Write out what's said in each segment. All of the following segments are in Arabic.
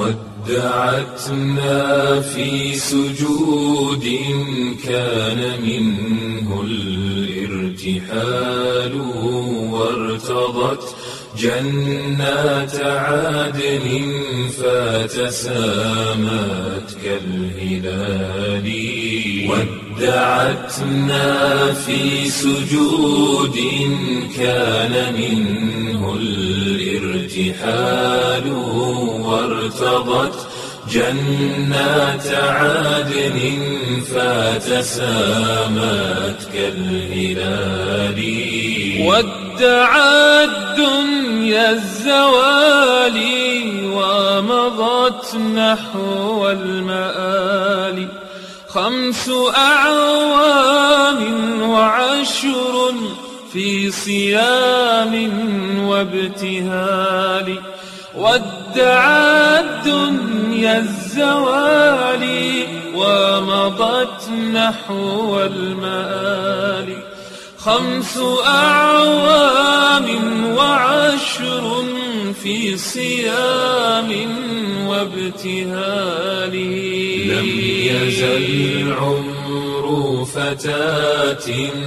ودعتنا في سجود كان منه الارتحال وارتضت جنات عدن فتسامت كالهلال ودعتنا في سجود كان منه الارتحال وارتضت جنات عدن فتسامت كالهلال ودعت دنيا الزوال ومضت نحو المآل 5 أعوام و10 في صيام وابتهال ودعت دنيا الزوال ومضت نحو المآل 5 أعوام و10 في صيام وابتهال لم يزل عمر فتاة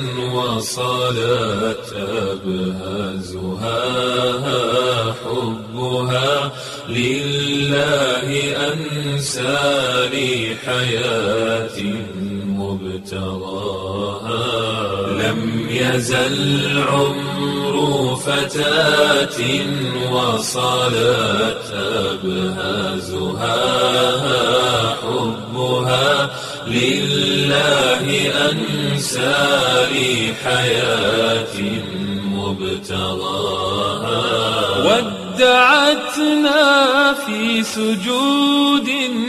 وصلت أبهازها حبها لله أنسى لحياة مبتغاها لم يزل عمر فتاة وصلت أبهازها حبها لله أنسى لحياة مبتغاها ودعتنا في سجود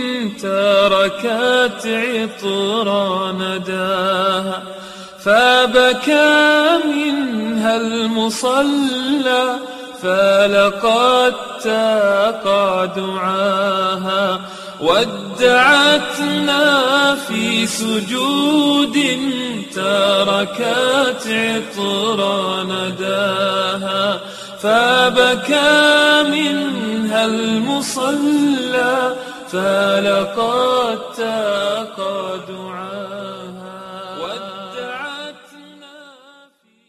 تركت عطر نداها فبكى منها المصلى فلقد تقع دعاها ودعتنا في سجود تركت عطر نداها فبكى منها المصلى فلقد تقع دعاها